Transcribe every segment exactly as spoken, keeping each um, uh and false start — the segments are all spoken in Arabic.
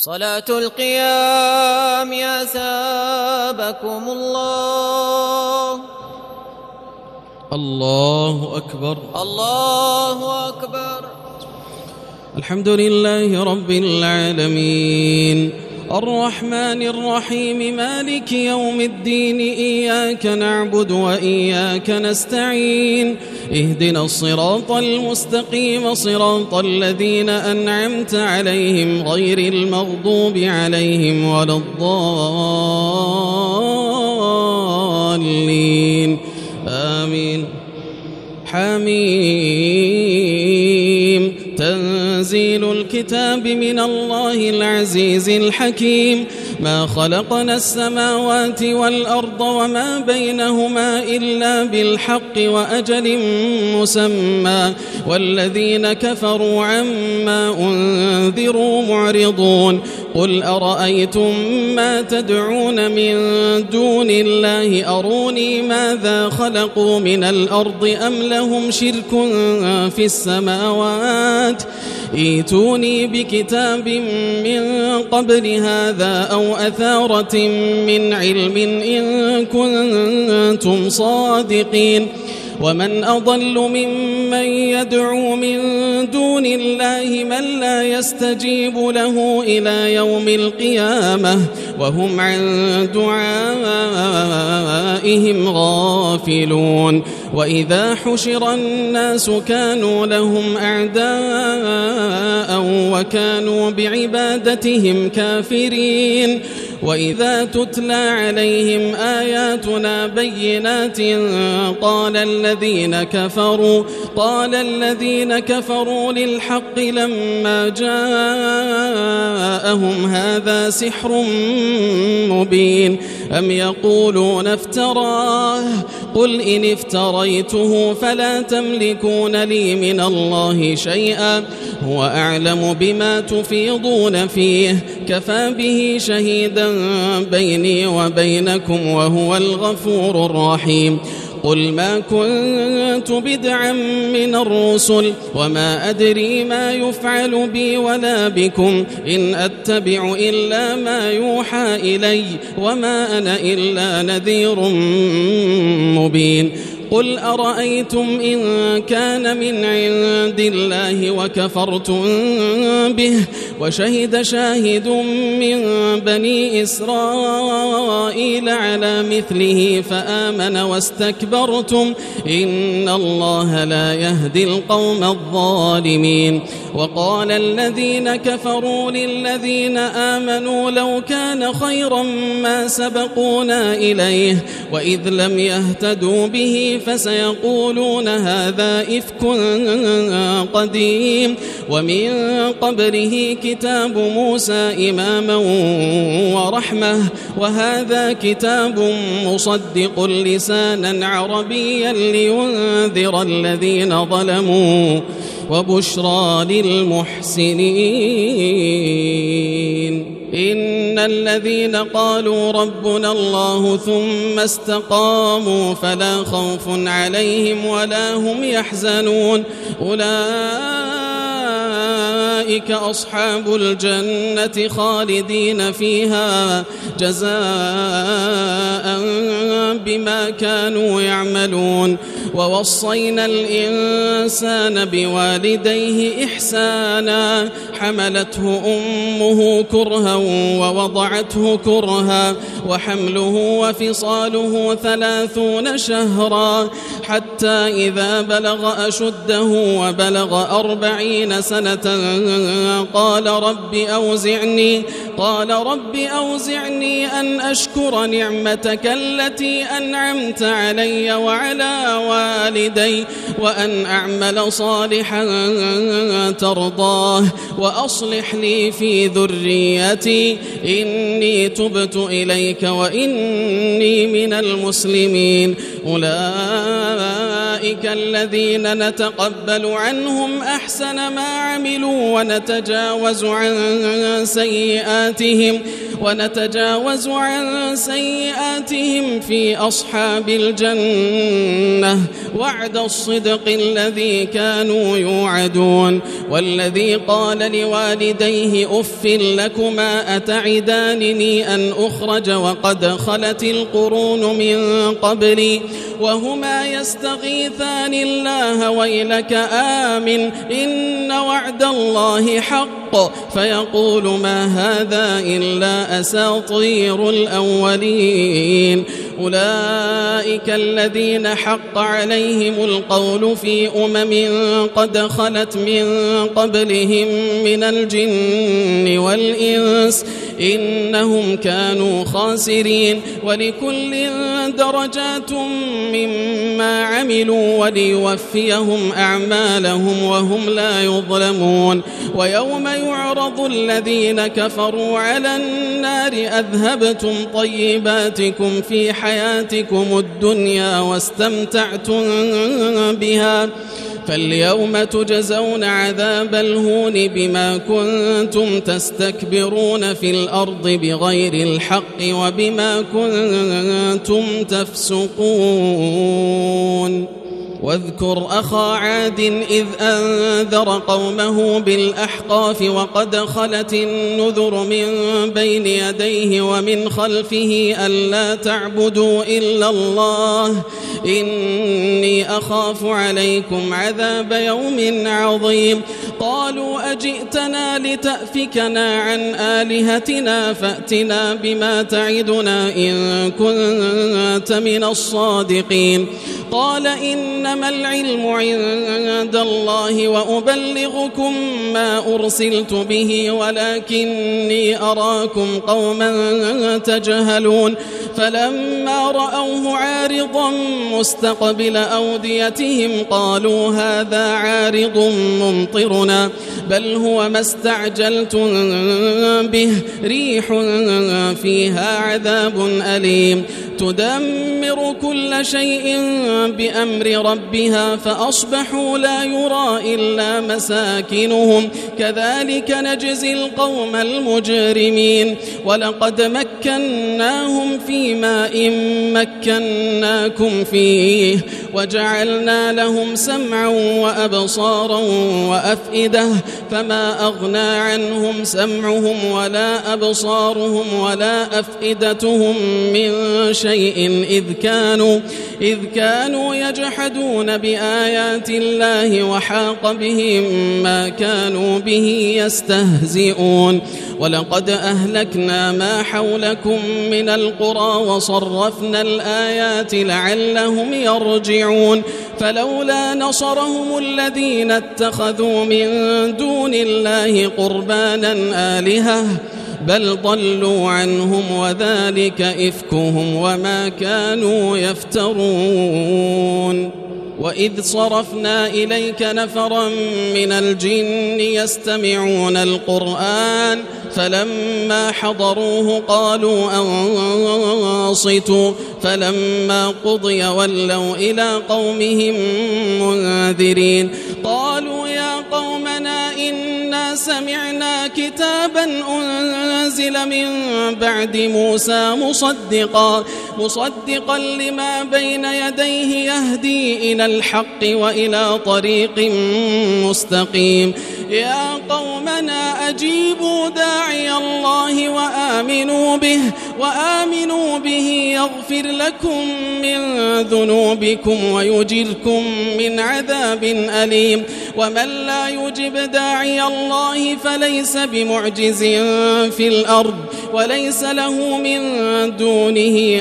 صلاة القيام أثابكم الله. الله أكبر الله أكبر. الحمد لله رب العالمين الرحمن الرحيم مالك يوم الدين إياك نعبد وإياك نستعين اهدنا الصراط المستقيم صراط الذين أنعمت عليهم غير المغضوب عليهم ولا الضالين آمين. حميم تنزيل الكتاب من الله العزيز الحكيم ما خلقنا السماوات والأرض وما بينهما إلا بالحق وأجل مسمى والذين كفروا عما أنذروا معرضون. قل أرأيتم ما تدعون من دون الله أروني ماذا خلقوا من الأرض أم لهم شرك في السماوات ائتوني بكتاب من قبل هذا أو أثارة من علم إن كنتم صادقين. ومن أضل ممن يدعو من دون الله من لا يستجيب له إلى يوم القيامة وهم عن دعائهم غافلون. وإذا حشر الناس كانوا لهم أعداء وكانوا بعبادتهم كافرين. وإذا تتلى عليهم آياتنا بينات قال الذين كفروا قال الذين كفروا للحق لما جاءهم هذا سحر مبين أم يقولون افتراه قل إن افتريته فلا تملكون لي من الله شيئا هو أعلم بما تفيضون فيه كفى به شهيدا بيني وبينكم وهو الغفور الرحيم. قل ما كنت بدعا من الرسل وما أدري ما يفعل بي ولا بكم إن أتبع إلا ما يوحى إلي وما أنا إلا نذير مبين. قل أرأيتم إن كان من عند الله وكفرتم به وشهد شاهد من بني إسرائيل على مثله فآمن واستكبرتم إن الله لا يهدي القوم الظالمين. وقال الذين كفروا للذين آمنوا لو كان خيرا ما سبقونا إليه وإذ لم يهتدوا به فسيقولون هذا إفك قديم ومن قبله كتاب موسى إماما ورحمة وهذا كتاب مصدق لسانا عربيا لينذر الذين ظلموا وبشرى للمحسنين. إن الذين قالوا ربنا الله ثم استقاموا فلا خوف عليهم ولا هم يحزنون أولئك أصحاب الجنة خالدين فيها جزاء بما كانوا يعملون. ووصينا الإنسان بوالديه إحسانا حملته أمه كرها ووضعته كرها وحمله وفصاله ثلاثون شهرا حتى إذا بلغ أشده وبلغ أربعين سنة قال رب أوزعني قال رب أوزعني أن أشكر نعمتك التي أنعمت علي وعلى والدي وأن أعمل صالحا ترضاه وأصلح لي في ذريتي إني تبت إليك وإني من المسلمين. أولئك الذين نتقبل عنهم أحسن ما عملوا ونتجاوز عن سيئاتهم ونتجاوز عن سيئاتهم في أصحاب الجنة وعد الصدق الذي كانوا يوعدون. والذي قال لوالديه أف لكما أتعدانني أن أخرج وقد خلت القرون من قبلي وهما يستغيثان الله ويلك آمن إن وعد الله حق فيقول ما هذا إلا أساطير الأولين. أولئك الذين حق عليهم القول في أمم قد خلت من قبلهم من الجن والإنس إنهم كانوا خاسرين. ولكل درجات مما عملوا وليوفيهم أعمالهم وهم لا يظلمون. ويوم يعرض الذين كفروا على النار أذهبتم طيباتكم في حياتكم الدنيا واستمتعتم بها فاليوم تجزون عذاب الهون بما كنتم تستكبرون في الأرض بغير الحق وبما كنتم تفسقون. واذكر أخا عاد إذ أنذر قومه بالأحقاف وقد خلت النذر من بين يديه ومن خلفه ألا تعبدوا إلا الله إني أخاف عليكم عذاب يوم عظيم. قالوا أجئتنا لتأفكنا عن آلهتنا فأتنا بما تعدنا إن كنت من الصادقين. قال إنما العلم عند الله وأبلغكم ما أرسلت به ولكني أراكم قوما تجهلون. فلما رأوه عارضا مستقبل أوديتهم قالوا هذا عارض ممطرنا بل هو ما استعجلتم به ريح فيها عذاب أليم تدمر كل شيء بأمر ربها فأصبحوا لا يرى إلا مساكنهم كذلك نجزي القوم المجرمين. ولقد مكناهم في ماء مكناكم فيه وجعلنا لهم سمعا وأبصارا وأفئدة فما أغنى عنهم سمعهم ولا أبصارهم ولا أفئدتهم من شيء إذ كانوا, إذ كانوا يجحدون بآيات الله وحاق بهم ما كانوا به يستهزئون. ولقد أهلكنا ما حولكم من القرى وصرفنا الآيات لعلهم يرجعون. فلولا نصرهم الذين اتخذوا من دون الله قربانا آلهة بل ضلوا عنهم وذلك إفكهم وما كانوا يفترون. وإذ صرفنا إليك نفرا من الجن يستمعون القرآن فلما حضروه قالوا أنصتوا فلما قضي ولوا إلى قومهم منذرين. قالوا يا قومنا إنا سمعنا كتابا أنزل من بعد موسى مصدقا, مصدقا لما بين يديه يهدي إلى الحق وإلى طريق مستقيم. يا قومنا أجيبوا داعي الله وآمنوا به, وآمنوا به يغفر لكم من ذنوبكم ويجركم من عذاب أليم. ومن لا يجب داعي الله فليس بمعجز في الأرض وليس له من دونه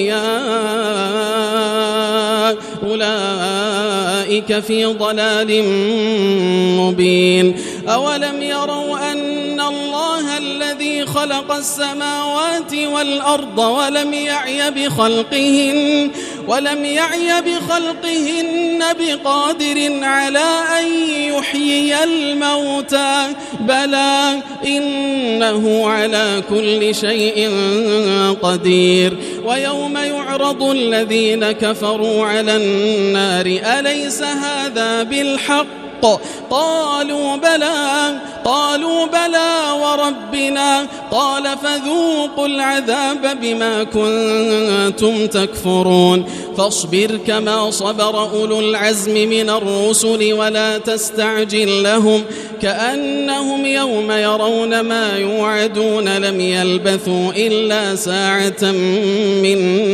أولياء أولئك في ضلال مبين. أولم يروا أن الله الذي خلق السماوات والأرض ولم يعي بخلقهن ولم يعي بخلقهن بقادر على أن يحيي الموتى بلى إنه على كل شيء قدير. ويوم يعرض الذين كفروا على النار أليس هذا بالحق بالحق قالوا بلى قالوا بلى وربنا قال فذوقوا العذاب بما كنتم تكفرون فاصبر كما صبر أولو العزم من الرسل ولا تستعجل لهم كأنهم يوم يرون ما يوعدون لم يلبثوا إلا ساعة من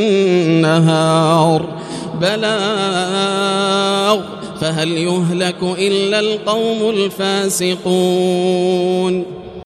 نهار بلاغ فهل يهلك إلا القوم الفاسقون